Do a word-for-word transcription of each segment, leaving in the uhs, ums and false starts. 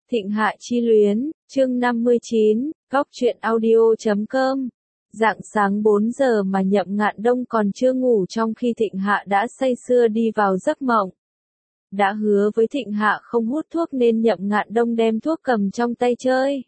Thịnh Hạ Chi Luyến, chương năm mươi chín, góc truyện audio chấm com. Rạng sáng bốn giờ mà Nhậm Ngạn Đông còn chưa ngủ trong khi Thịnh Hạ đã say sưa đi vào giấc mộng. Đã hứa với Thịnh Hạ không hút thuốc nên Nhậm Ngạn Đông đem thuốc cầm trong tay chơi.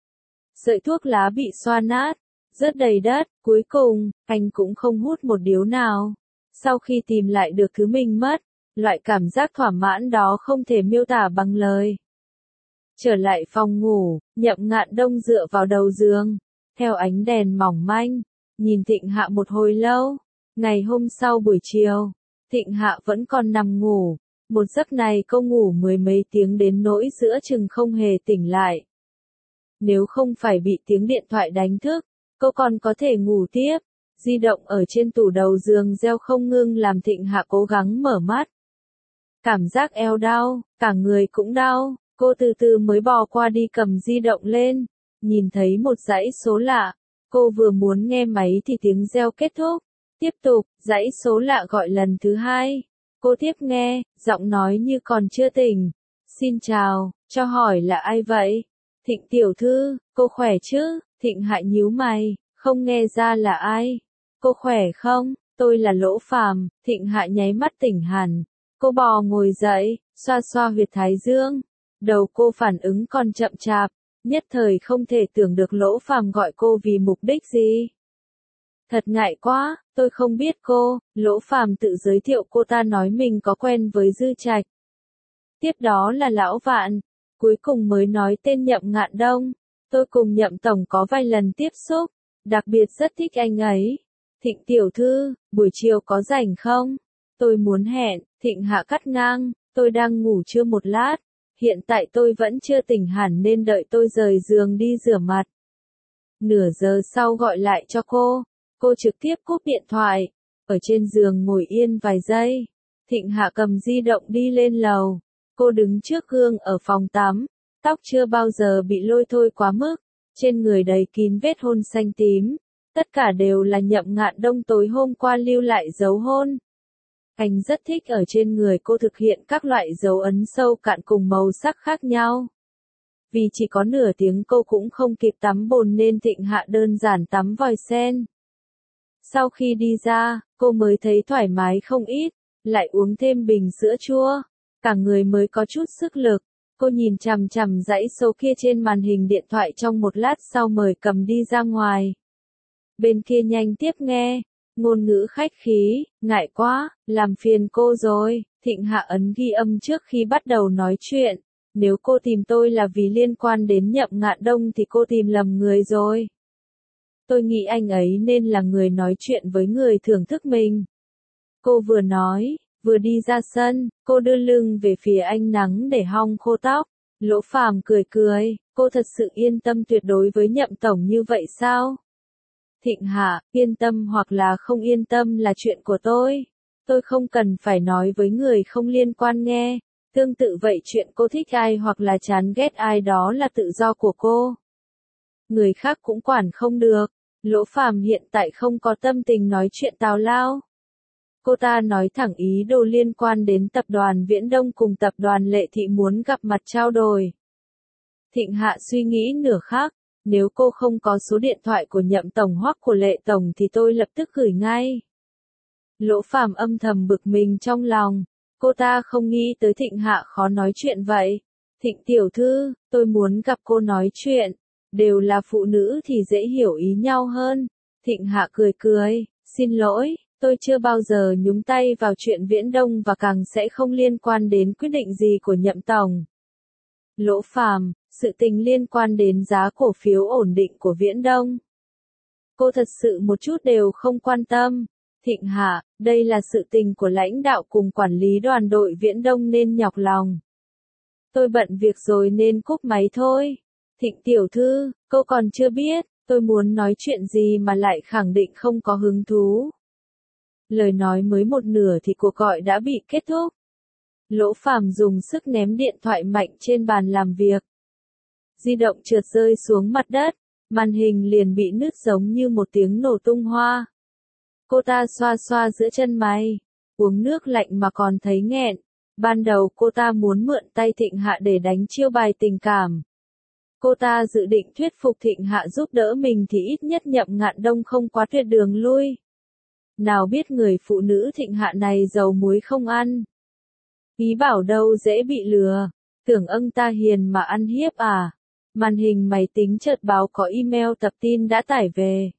Sợi thuốc lá bị xoa nát, rớt đầy đất, cuối cùng, anh cũng không hút một điếu nào. Sau khi tìm lại được thứ mình mất, loại cảm giác thỏa mãn đó không thể miêu tả bằng lời. Trở lại phòng ngủ, Nhậm Ngạn Đông dựa vào đầu giường, theo ánh đèn mỏng manh, nhìn Thịnh Hạ một hồi lâu. Ngày hôm sau buổi chiều, Thịnh Hạ vẫn còn nằm ngủ, một giấc này cô ngủ mười mấy tiếng đến nỗi giữa chừng không hề tỉnh lại. Nếu không phải bị tiếng điện thoại đánh thức, cô còn có thể ngủ tiếp. Di động ở trên tủ đầu giường reo không ngưng làm Thịnh Hạ cố gắng mở mắt. Cảm giác eo đau, cả người cũng đau. Cô từ từ mới bò qua đi cầm di động lên, nhìn thấy một dãy số lạ. Cô vừa muốn nghe máy thì tiếng reo kết thúc. Tiếp tục, dãy số lạ gọi lần thứ hai. Cô tiếp nghe, giọng nói như còn chưa tỉnh. Xin chào, cho hỏi là ai vậy? Thịnh tiểu thư, cô khỏe chứ? Thịnh Hạ nhíu mày, không nghe ra là ai. Cô khỏe không? Tôi là Lỗ Phàm. Thịnh Hạ nháy mắt tỉnh hẳn. Cô bò ngồi dậy, xoa xoa huyệt thái dương. Đầu cô phản ứng còn chậm chạp, nhất thời không thể tưởng được Lỗ Phàm gọi cô vì mục đích gì. Thật ngại quá, tôi không biết cô. Lỗ Phàm tự giới thiệu cô ta nói mình có quen với Dư Trạch. Tiếp đó là Lão Vạn, cuối cùng mới nói tên Nhậm Ngạn Đông. Tôi cùng Nhậm Tổng có vài lần tiếp xúc, đặc biệt rất thích anh ấy. Thịnh tiểu thư, buổi chiều có rảnh không? Tôi muốn hẹn. Thịnh Hạ cắt ngang, tôi đang ngủ chưa một lát. Hiện tại tôi vẫn chưa tỉnh hẳn nên đợi tôi rời giường đi rửa mặt. Nửa giờ sau gọi lại cho cô, cô trực tiếp cúp điện thoại, ở trên giường ngồi yên vài giây. Thịnh Hạ cầm di động đi lên lầu, cô đứng trước gương ở phòng tắm, tóc chưa bao giờ bị lôi thôi quá mức, trên người đầy kín vết hôn xanh tím, tất cả đều là Nhậm Ngạn Đông tối hôm qua lưu lại dấu hôn. Anh rất thích ở trên người cô thực hiện các loại dấu ấn sâu cạn cùng màu sắc khác nhau. Vì chỉ có nửa tiếng cô cũng không kịp tắm bồn nên Thịnh Hạ đơn giản tắm vòi sen. Sau khi đi ra, cô mới thấy thoải mái không ít, lại uống thêm bình sữa chua. Cả người mới có chút sức lực. Cô nhìn chằm chằm dãy số kia trên màn hình điện thoại trong một lát sau mời cầm đi ra ngoài. Bên kia nhanh tiếp nghe. Ngôn ngữ khách khí, ngại quá, làm phiền cô rồi. Thịnh Hạ ấn ghi âm trước khi bắt đầu nói chuyện. Nếu cô tìm tôi là vì liên quan đến Nhậm Ngạn Đông thì cô tìm lầm người rồi. Tôi nghĩ anh ấy nên là người nói chuyện với người thưởng thức mình. Cô vừa nói, vừa đi ra sân, cô đưa lưng về phía ánh nắng để hong khô tóc. Lỗ Phàm cười cười, cô thật sự yên tâm tuyệt đối với Nhậm Tổng như vậy sao? Thịnh Hạ, yên tâm hoặc là không yên tâm là chuyện của tôi. Tôi không cần phải nói với người không liên quan nghe. Tương tự vậy chuyện cô thích ai hoặc là chán ghét ai đó là tự do của cô. Người khác cũng quản không được. Lỗ Phàm hiện tại không có tâm tình nói chuyện tào lao. Cô ta nói thẳng ý đồ liên quan đến tập đoàn Viễn Đông cùng tập đoàn Lệ Thị muốn gặp mặt trao đổi. Thịnh Hạ suy nghĩ nửa khắc. Nếu cô không có số điện thoại của Nhậm Tổng hoặc của Lệ Tổng thì tôi lập tức gửi ngay. Lỗ Phàm âm thầm bực mình trong lòng. Cô ta không nghĩ tới Thịnh Hạ khó nói chuyện vậy. Thịnh tiểu thư, tôi muốn gặp cô nói chuyện. Đều là phụ nữ thì dễ hiểu ý nhau hơn. Thịnh Hạ cười cười, xin lỗi, tôi chưa bao giờ nhúng tay vào chuyện Viễn Đông và càng sẽ không liên quan đến quyết định gì của Nhậm Tổng. Lỗ Phàm, sự tình liên quan đến giá cổ phiếu ổn định của Viễn Đông. Cô thật sự một chút đều không quan tâm. Thịnh Hạ, đây là sự tình của lãnh đạo cùng quản lý đoàn đội Viễn Đông nên nhọc lòng. Tôi bận việc rồi nên cúp máy thôi. Thịnh tiểu thư, cô còn chưa biết, tôi muốn nói chuyện gì mà lại khẳng định không có hứng thú. Lời nói mới một nửa thì cuộc gọi đã bị kết thúc. Lỗ Phàm dùng sức ném điện thoại mạnh trên bàn làm việc. Di động trượt rơi xuống mặt đất, màn hình liền bị nứt giống như một tiếng nổ tung hoa. Cô ta xoa xoa giữa chân mày, uống nước lạnh mà còn thấy nghẹn, Ban đầu cô ta muốn mượn tay Thịnh Hạ để đánh chiêu bài tình cảm. Cô ta dự định thuyết phục Thịnh Hạ giúp đỡ mình thì ít nhất Nhậm Ngạn Đông không quá tuyệt đường lui. Nào biết người phụ nữ Thịnh Hạ này dầu muối không ăn. Ý bảo đâu dễ bị lừa, tưởng âng ta hiền mà ăn hiếp à. Màn hình máy tính chợt báo có email tập tin đã tải về.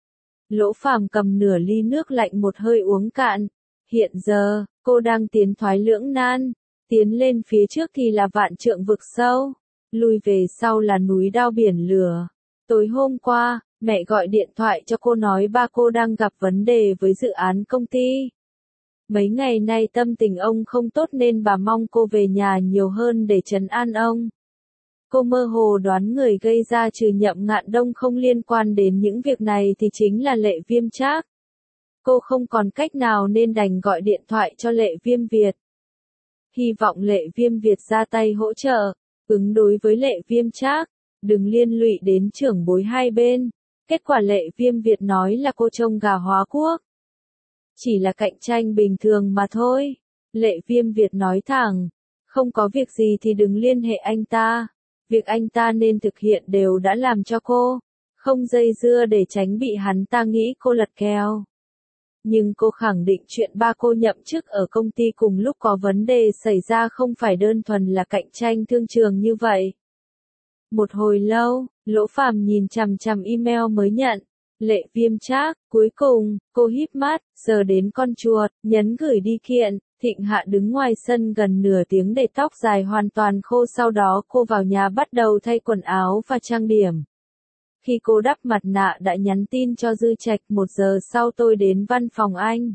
Lỗ Phàm cầm nửa ly nước lạnh một hơi uống cạn. Hiện giờ, cô đang tiến thoái lưỡng nan, tiến lên phía trước thì là vạn trượng vực sâu, lùi về sau là núi đao biển lửa. Tối hôm qua, mẹ gọi điện thoại cho cô nói ba cô đang gặp vấn đề với dự án công ty. Mấy ngày nay tâm tình ông không tốt nên bà mong cô về nhà nhiều hơn để trấn an ông. Cô mơ hồ đoán người gây ra trừ Nhậm Ngạn Đông không liên quan đến những việc này thì chính là Lệ Viêm Trác. Cô không còn cách nào nên đành gọi điện thoại cho Lệ Viêm Việt. Hy vọng Lệ Viêm Việt ra tay hỗ trợ, ứng đối với Lệ Viêm Trác, đừng liên lụy đến trưởng bối hai bên. Kết quả Lệ Viêm Việt nói là cô trông gà hóa quốc. Chỉ là cạnh tranh bình thường mà thôi. Lệ Viêm Việt nói thẳng, không có việc gì thì đừng liên hệ anh ta. Việc anh ta nên thực hiện đều đã làm cho cô, không dây dưa để tránh bị hắn ta nghĩ cô lật kèo. Nhưng cô khẳng định chuyện ba cô nhậm chức ở công ty cùng lúc có vấn đề xảy ra không phải đơn thuần là cạnh tranh thương trường như vậy. Một hồi lâu, Lỗ Phàm nhìn chằm chằm email mới nhận. Lệ Viêm Trác, cuối cùng, cô híp mắt, sờ đến con chuột, nhấn gửi đi kiện. Thịnh Hạ đứng ngoài sân gần nửa tiếng để tóc dài hoàn toàn khô, sau đó cô vào nhà bắt đầu thay quần áo và trang điểm. Khi cô đắp mặt nạ đã nhắn tin cho Dư Trạch, một giờ sau tôi đến văn phòng anh.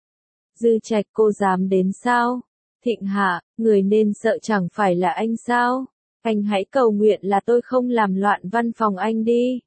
Dư Trạch, cô dám đến sao? Thịnh Hạ, người nên sợ chẳng phải là anh sao? Anh hãy cầu nguyện là tôi không làm loạn văn phòng anh đi.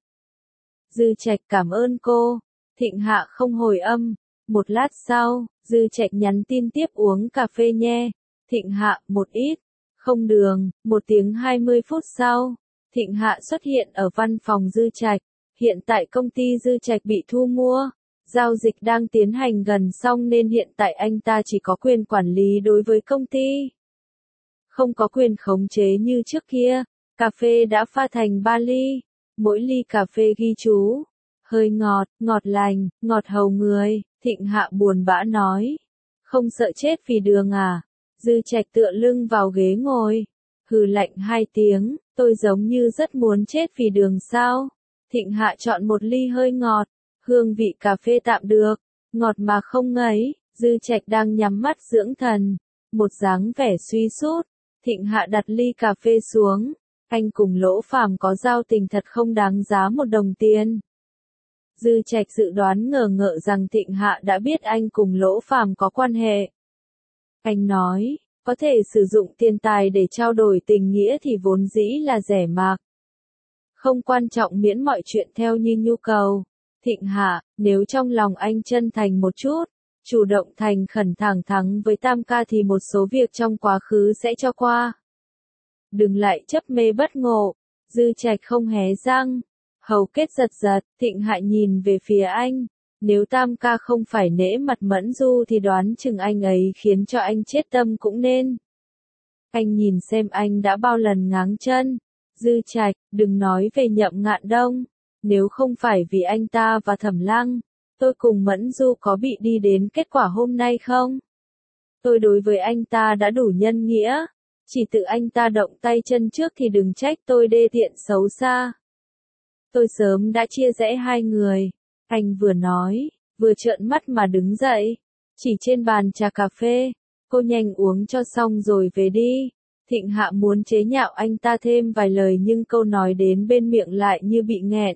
Dư Trạch, cảm ơn cô. Thịnh Hạ không hồi âm. Một lát sau, Dư Trạch nhắn tin tiếp, uống cà phê nhé. Thịnh Hạ, một ít. Không đường. Một tiếng hai mươi phút sau, Thịnh Hạ xuất hiện ở văn phòng Dư Trạch. Hiện tại công ty Dư Trạch bị thu mua. Giao dịch đang tiến hành gần xong nên hiện tại anh ta chỉ có quyền quản lý đối với công ty. Không có quyền khống chế như trước kia. Cà phê đã pha thành ba ly. Mỗi ly cà phê ghi chú. Hơi ngọt, ngọt lành, ngọt hầu người. Thịnh Hạ buồn bã nói. Không sợ chết vì đường à? Dư Trạch tựa lưng vào ghế ngồi. Hừ lạnh hai tiếng, tôi giống như rất muốn chết vì đường sao? Thịnh Hạ chọn một ly hơi ngọt. Hương vị cà phê tạm được. Ngọt mà không ngấy. Dư Trạch đang nhắm mắt dưỡng thần. Một dáng vẻ suy sút. Thịnh Hạ đặt ly cà phê xuống. Anh cùng Lỗ Phàm có giao tình thật không đáng giá một đồng tiền. Dư Trạch dự đoán ngờ ngợ rằng Thịnh Hạ đã biết anh cùng Lỗ Phàm có quan hệ. Anh nói, có thể sử dụng tiền tài để trao đổi tình nghĩa thì vốn dĩ là rẻ mạt. Không quan trọng miễn mọi chuyện theo như nhu cầu. Thịnh Hạ, nếu trong lòng anh chân thành một chút, chủ động thành khẩn thẳng thắn với Tam ca thì một số việc trong quá khứ sẽ cho qua. Đừng lại chấp mê bất ngộ. Dư Trạch không hé răng. Hầu kết giật giật, Thịnh Hạ nhìn về phía anh. Nếu Tam ca không phải nể mặt Mẫn Du thì đoán chừng anh ấy khiến cho anh chết tâm cũng nên. Anh nhìn xem anh đã bao lần ngáng chân. Dư Trạch, đừng nói về Nhậm Ngạn Đông. Nếu không phải vì anh ta và Thẩm Lăng, tôi cùng Mẫn Du có bị đi đến kết quả hôm nay không? Tôi đối với anh ta đã đủ nhân nghĩa. Chỉ tự anh ta động tay chân trước thì đừng trách tôi đê tiện xấu xa. Tôi sớm đã chia rẽ hai người. Anh vừa nói, vừa trợn mắt mà đứng dậy. Chỉ trên bàn trà cà phê. Cô nhanh uống cho xong rồi về đi. Thịnh Hạ muốn chế nhạo anh ta thêm vài lời nhưng câu nói đến bên miệng lại như bị nghẹn.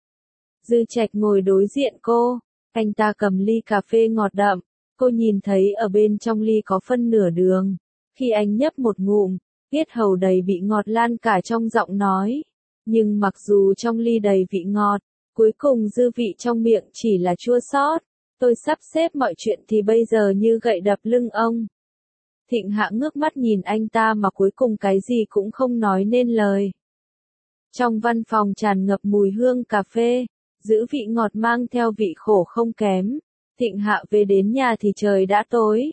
Dư Trạch ngồi đối diện cô. Anh ta cầm ly cà phê ngọt đậm. Cô nhìn thấy ở bên trong ly có phân nửa đường. Khi anh nhấp một ngụm, yết hầu đầy bị ngọt lan cả trong giọng nói. Nhưng mặc dù trong ly đầy vị ngọt, cuối cùng dư vị trong miệng chỉ là chua xót. Tôi sắp xếp mọi chuyện thì bây giờ như gậy đập lưng ông. Thịnh Hạ ngước mắt nhìn anh ta mà cuối cùng cái gì cũng không nói nên lời. Trong văn phòng tràn ngập mùi hương cà phê, giữ vị ngọt mang theo vị khổ không kém. Thịnh Hạ về đến nhà thì trời đã tối.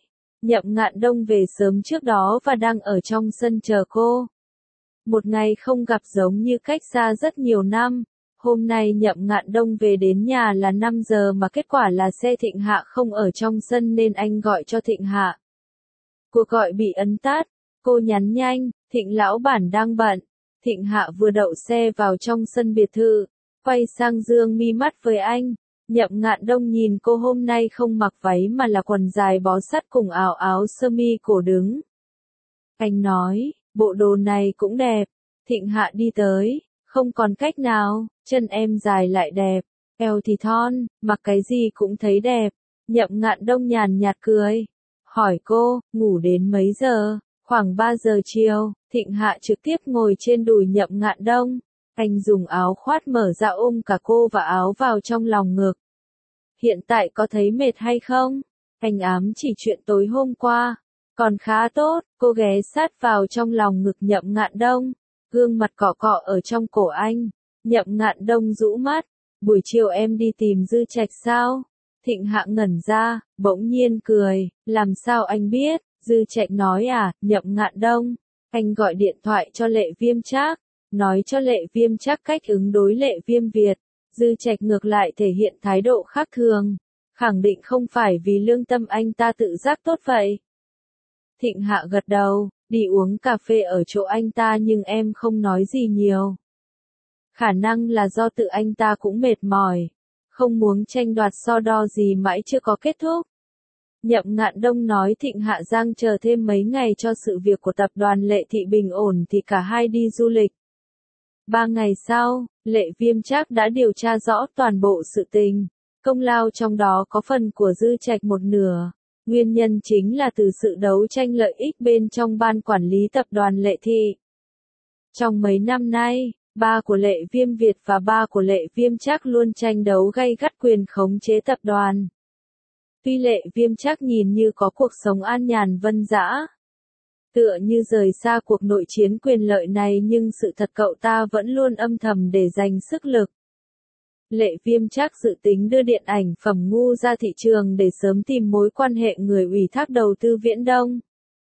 Nhậm Ngạn Đông về sớm trước đó và đang ở trong sân chờ cô. Một ngày không gặp giống như cách xa rất nhiều năm. Hôm nay Nhậm Ngạn Đông về đến nhà là năm giờ mà kết quả là xe Thịnh Hạ không ở trong sân nên anh gọi cho Thịnh Hạ. Cuộc gọi bị ấn tắt, cô nhắn nhanh, Thịnh lão bản đang bận. Thịnh Hạ vừa đậu xe vào trong sân biệt thự, quay sang dương mi mắt với anh. Nhậm Ngạn Đông nhìn cô hôm nay không mặc váy mà là quần dài bó sát cùng áo áo sơ mi cổ đứng. Anh nói, bộ đồ này cũng đẹp. Thịnh Hạ đi tới, không còn cách nào, chân em dài lại đẹp, eo thì thon, mặc cái gì cũng thấy đẹp. Nhậm Ngạn Đông nhàn nhạt cười, hỏi cô, ngủ đến mấy giờ? Khoảng ba giờ chiều. Thịnh Hạ trực tiếp ngồi trên đùi Nhậm Ngạn Đông. Anh dùng áo khoác mở ra ôm cả cô và áo vào trong lòng ngực. Hiện tại có thấy mệt hay không? Anh ám chỉ chuyện tối hôm qua. Còn khá tốt, cô ghé sát vào trong lòng ngực Nhậm Ngạn Đông. Gương mặt cọ cọ ở trong cổ anh. Nhậm Ngạn Đông rũ mắt. Buổi chiều em đi tìm Dư Trạch sao? Thịnh Hạ ngẩn ra, bỗng nhiên cười. Làm sao anh biết? Dư Trạch nói à, Nhậm Ngạn Đông. Anh gọi điện thoại cho Lệ Viêm Trác, nói cho Lệ Viêm Trác cách ứng đối Lệ Viêm Việt. Dư Trạch ngược lại thể hiện thái độ khác thường, khẳng định không phải vì lương tâm anh ta tự giác tốt vậy. Thịnh Hạ gật đầu, đi uống cà phê ở chỗ anh ta nhưng em không nói gì nhiều. Khả năng là do tự anh ta cũng mệt mỏi, không muốn tranh đoạt so đo gì mãi chưa có kết thúc. Nhậm Ngạn Đông nói Thịnh Hạ Giang chờ thêm mấy ngày cho sự việc của tập đoàn Lệ Thị bình ổn thì cả hai đi du lịch. Ba ngày sau, Lệ Viêm Trác đã điều tra rõ toàn bộ sự tình. Công lao trong đó có phần của Dư Trạch một nửa. Nguyên nhân chính là từ sự đấu tranh lợi ích bên trong ban quản lý tập đoàn Lệ Thị. Trong mấy năm nay, ba của Lệ Viêm Việt và ba của Lệ Viêm Trác luôn tranh đấu gay gắt quyền khống chế tập đoàn. Tuy Lệ Viêm Trác nhìn như có cuộc sống an nhàn vân dã, tựa như rời xa cuộc nội chiến quyền lợi này nhưng sự thật cậu ta vẫn luôn âm thầm để dành sức lực. Lệ Viêm Trác dự tính đưa điện ảnh phẩm ngu ra thị trường để sớm tìm mối quan hệ người ủy thác đầu tư Viễn Đông.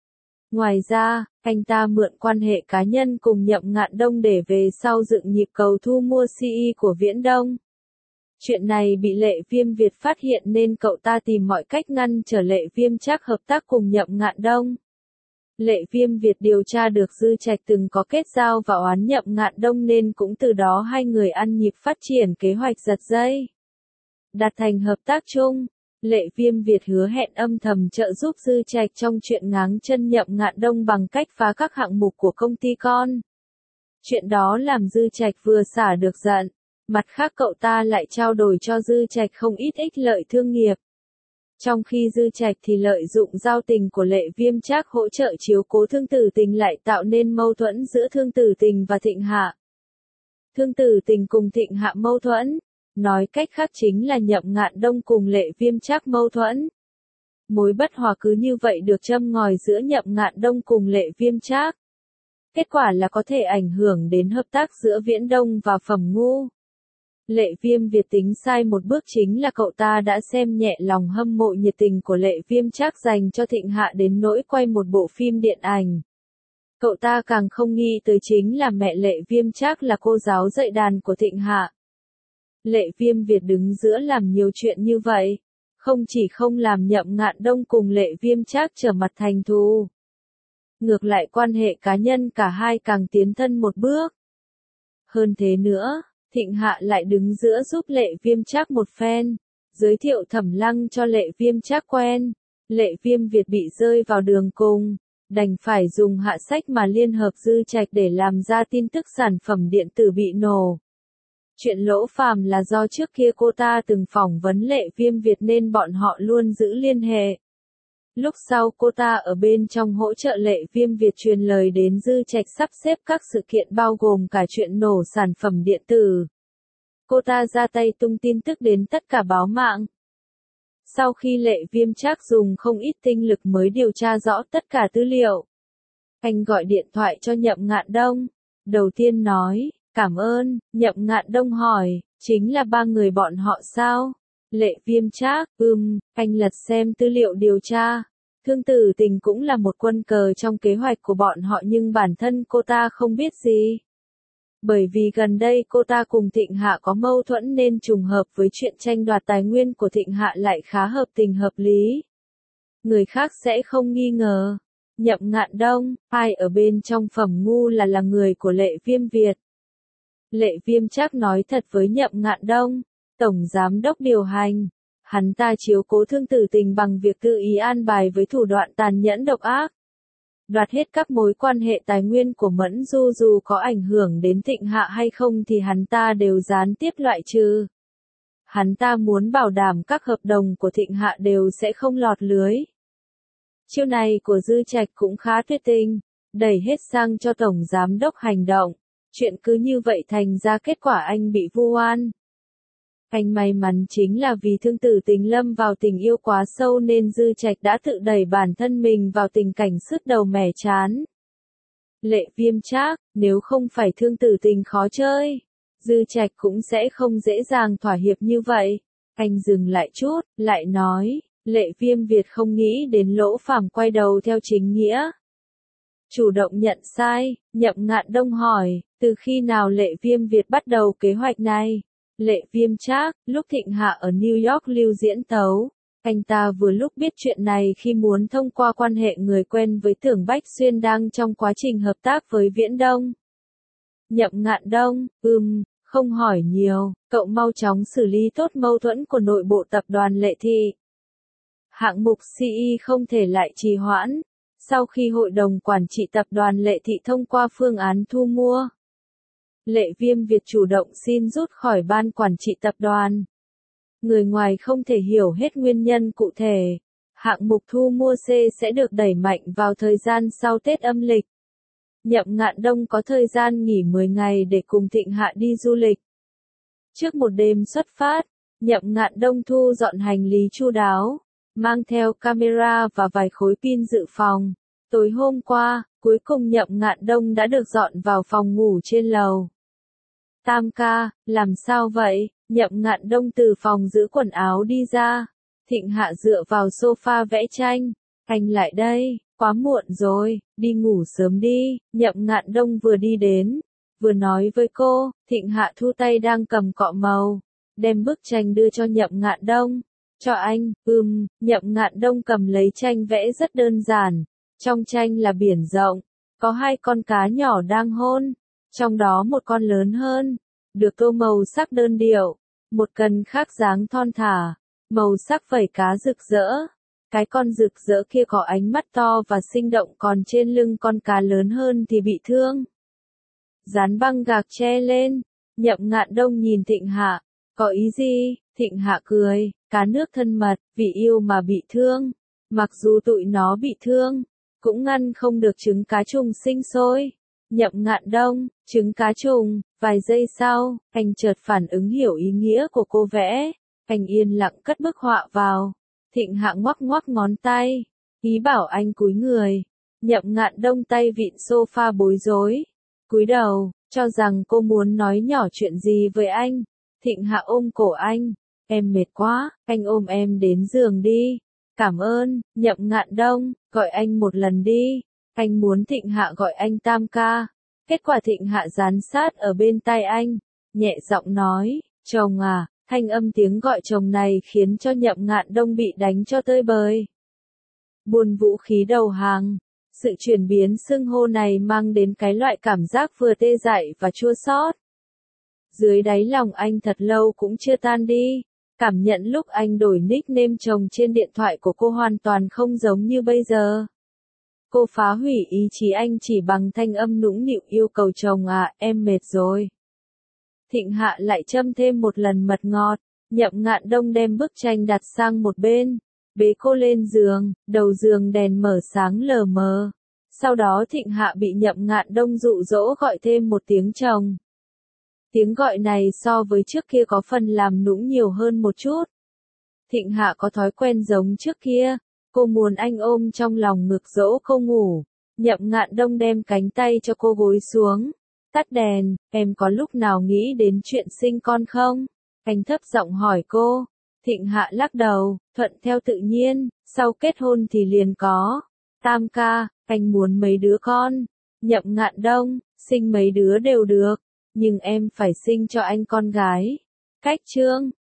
Ngoài ra, anh ta mượn quan hệ cá nhân cùng Nhậm Ngạn Đông để về sau dựng nhịp cầu thu mua xê e của Viễn Đông. Chuyện này bị Lệ Viêm Việt phát hiện nên cậu ta tìm mọi cách ngăn trở Lệ Viêm Trác hợp tác cùng Nhậm Ngạn Đông. Lệ Viêm Việt điều tra được Dư Trạch từng có kết giao và oán Nhậm Ngạn Đông nên cũng từ đó hai người ăn nhịp phát triển kế hoạch giật dây. Đạt thành hợp tác chung, Lệ Viêm Việt hứa hẹn âm thầm trợ giúp Dư Trạch trong chuyện ngáng chân Nhậm Ngạn Đông bằng cách phá các hạng mục của công ty con. Chuyện đó làm Dư Trạch vừa xả được giận, mặt khác cậu ta lại trao đổi cho Dư Trạch không ít ích lợi thương nghiệp. Trong khi Dư Trạch thì lợi dụng giao tình của Lệ Viêm Trác hỗ trợ chiếu cố Thương Tử Tình lại tạo nên mâu thuẫn giữa Thương Tử Tình và Thịnh Hạ. Thương Tử Tình cùng Thịnh Hạ mâu thuẫn, nói cách khác chính là Nhậm Ngạn Đông cùng Lệ Viêm Trác mâu thuẫn. Mối bất hòa cứ như vậy được châm ngòi giữa Nhậm Ngạn Đông cùng Lệ Viêm Trác. Kết quả là có thể ảnh hưởng đến hợp tác giữa Viễn Đông và Phẩm Ngu. Lệ Viêm Việt tính sai một bước chính là cậu ta đã xem nhẹ lòng hâm mộ nhiệt tình của Lệ Viêm Trác dành cho Thịnh Hạ đến nỗi quay một bộ phim điện ảnh. Cậu ta càng không nghĩ tới chính là mẹ Lệ Viêm Trác là cô giáo dạy đàn của Thịnh Hạ. Lệ Viêm Việt đứng giữa làm nhiều chuyện như vậy, không chỉ không làm Nhậm Ngạn Đông cùng Lệ Viêm Trác trở mặt thành thù. Ngược lại quan hệ cá nhân cả hai càng tiến thân một bước. Hơn thế nữa, Thịnh Hạ lại đứng giữa giúp Lệ Viêm Trác một phen, giới thiệu Thẩm Lăng cho Lệ Viêm Trác quen. Lệ Viêm Việt bị rơi vào đường cùng, đành phải dùng hạ sách mà liên hợp Dư Trạch để làm ra tin tức sản phẩm điện tử bị nổ. Chuyện lỗ phàm là do trước kia cô ta từng phỏng vấn Lệ Viêm Việt nên bọn họ luôn giữ liên hệ. Lúc sau cô ta ở bên trong hỗ trợ Lệ Viêm Việt truyền lời đến Dư Trạch sắp xếp các sự kiện bao gồm cả chuyện nổ sản phẩm điện tử. Cô ta ra tay tung tin tức đến tất cả báo mạng. Sau khi Lệ Viêm Trác dùng không ít tinh lực mới điều tra rõ tất cả tư liệu, anh gọi điện thoại cho Nhậm Ngạn Đông. Đầu tiên nói, cảm ơn. Nhậm Ngạn Đông hỏi, chính là ba người bọn họ sao? Lệ Viêm Trác, ừm, anh lật xem tư liệu điều tra. Thương Tử Tình cũng là một quân cờ trong kế hoạch của bọn họ nhưng bản thân cô ta không biết gì. Bởi vì gần đây cô ta cùng Thịnh Hạ có mâu thuẫn nên trùng hợp với chuyện tranh đoạt tài nguyên của Thịnh Hạ lại khá hợp tình hợp lý. Người khác sẽ không nghi ngờ. Nhậm Ngạn Đông, ai ở bên trong Phẩm Ngu là là người của Lệ Viêm Việt. Lệ Viêm Trác nói thật với Nhậm Ngạn Đông, Tổng Giám Đốc điều hành. Hắn ta chiếu cố Thương Tử Tình bằng việc tự ý an bài với thủ đoạn tàn nhẫn độc ác. Đoạt hết các mối quan hệ tài nguyên của Mẫn Du dù có ảnh hưởng đến Thịnh Hạ hay không thì hắn ta đều gián tiếp loại trừ. Hắn ta muốn bảo đảm các hợp đồng của Thịnh Hạ đều sẽ không lọt lưới. Chiêu này của Dư Trạch cũng khá tuyệt tình, đẩy hết sang cho Tổng Giám Đốc hành động. Chuyện cứ như vậy thành ra kết quả anh bị vu oan. Anh may mắn chính là vì Thương Tử Tình lâm vào tình yêu quá sâu nên Dư Trạch đã tự đẩy bản thân mình vào tình cảnh sứt đầu mẻ trán. Lệ Viêm Trác, nếu không phải Thương Tử Tình khó chơi, Dư Trạch cũng sẽ không dễ dàng thỏa hiệp như vậy. Anh dừng lại chút, lại nói, Lệ Viêm Việt không nghĩ đến Lỗ Phàm quay đầu theo chính nghĩa. Chủ động nhận sai, Nhậm Ngạn Đông hỏi, từ khi nào Lệ Viêm Việt bắt đầu kế hoạch này? Lệ Viêm Trác, lúc Thịnh Hạ ở New York lưu diễn tấu, anh ta vừa lúc biết chuyện này khi muốn thông qua quan hệ người quen với Tưởng Bách Xuyên đang trong quá trình hợp tác với Viễn Đông. Nhậm Ngạn Đông, ừm, không hỏi nhiều, cậu mau chóng xử lý tốt mâu thuẫn của nội bộ tập đoàn Lệ Thị. Hạng mục xê e không thể lại trì hoãn, sau khi hội đồng quản trị tập đoàn Lệ Thị thông qua phương án thu mua. Lệ Viêm Việt chủ động xin rút khỏi ban quản trị tập đoàn. Người ngoài không thể hiểu hết nguyên nhân cụ thể. Hạng mục thu mua C sẽ được đẩy mạnh vào thời gian sau Tết âm lịch. Nhậm Ngạn Đông có thời gian nghỉ mười ngày để cùng Thịnh Hạ đi du lịch. Trước một đêm xuất phát, Nhậm Ngạn Đông thu dọn hành lý chu đáo, mang theo camera và vài khối pin dự phòng. Tối hôm qua, cuối cùng Nhậm Ngạn Đông đã được dọn vào phòng ngủ trên lầu. Tam ca, làm sao vậy? Nhậm Ngạn Đông từ phòng giữ quần áo đi ra. Thịnh Hạ dựa vào sofa vẽ tranh. Anh lại đây, quá muộn rồi, đi ngủ sớm đi. Nhậm Ngạn Đông vừa đi đến, vừa nói với cô. Thịnh Hạ thu tay đang cầm cọ màu, đem bức tranh đưa cho Nhậm Ngạn Đông. Cho anh, ừm, Nhậm Ngạn Đông cầm lấy tranh vẽ rất đơn giản. Trong tranh là biển rộng, có hai con cá nhỏ đang hôn. Trong đó một con lớn hơn, được tô màu sắc đơn điệu, một cần khác dáng thon thả, màu sắc vảy cá rực rỡ. Cái con rực rỡ kia có ánh mắt to và sinh động còn trên lưng con cá lớn hơn thì bị thương. Dán băng gạc che lên, Nhậm Ngạn Đông nhìn Thịnh Hạ, có ý gì? Thịnh Hạ cười, cá nước thân mật, vì yêu mà bị thương. Mặc dù tụi nó bị thương, cũng ngăn không được trứng cá trùng sinh sôi. Nhậm Ngạn Đông, trứng cá trùng, vài giây sau, anh chợt phản ứng hiểu ý nghĩa của cô vẽ. Anh yên lặng cất bức họa vào. Thịnh Hạ ngoắc ngoắc ngón tay, ý bảo anh cúi người. Nhậm Ngạn Đông tay vịn sofa bối rối, cúi đầu, cho rằng cô muốn nói nhỏ chuyện gì với anh. Thịnh Hạ ôm cổ anh, em mệt quá, anh ôm em đến giường đi. Cảm ơn, Nhậm Ngạn Đông, gọi anh một lần đi. Anh muốn Thịnh Hạ gọi anh Tam ca. Kết quả Thịnh Hạ dán sát ở bên tai anh, nhẹ giọng nói, chồng à. Thanh âm tiếng gọi chồng này khiến cho Nhậm Ngạn Đông bị đánh cho tơi bời. Buồn vũ khí đầu hàng. Sự chuyển biến xưng hô này mang đến cái loại cảm giác vừa tê dại và chua xót. Dưới đáy lòng anh thật lâu cũng chưa tan đi. Cảm nhận lúc anh đổi nickname chồng trên điện thoại của cô hoàn toàn không giống như bây giờ. Cô phá hủy ý chí anh chỉ bằng thanh âm nũng nịu yêu cầu chồng à, em mệt rồi. Thịnh Hạ lại châm thêm một lần mật ngọt. Nhậm Ngạn Đông đem bức tranh đặt sang một bên, bế cô lên giường, đầu giường đèn mở sáng lờ mờ. Sau đó Thịnh Hạ bị Nhậm Ngạn Đông dụ dỗ gọi thêm một tiếng chồng. Tiếng gọi này so với trước kia có phần làm nũng nhiều hơn một chút. Thịnh Hạ có thói quen giống trước kia, cô muốn anh ôm trong lòng ngực dỗ cô ngủ. Nhậm Ngạn Đông đem cánh tay cho cô gối xuống. Tắt đèn, em có lúc nào nghĩ đến chuyện sinh con không? Anh thấp giọng hỏi cô. Thịnh Hạ lắc đầu, thuận theo tự nhiên, sau kết hôn thì liền có. Tam ca, anh muốn mấy đứa con. Nhậm Ngạn Đông, sinh mấy đứa đều được, nhưng em phải sinh cho anh con gái. Cách Trương,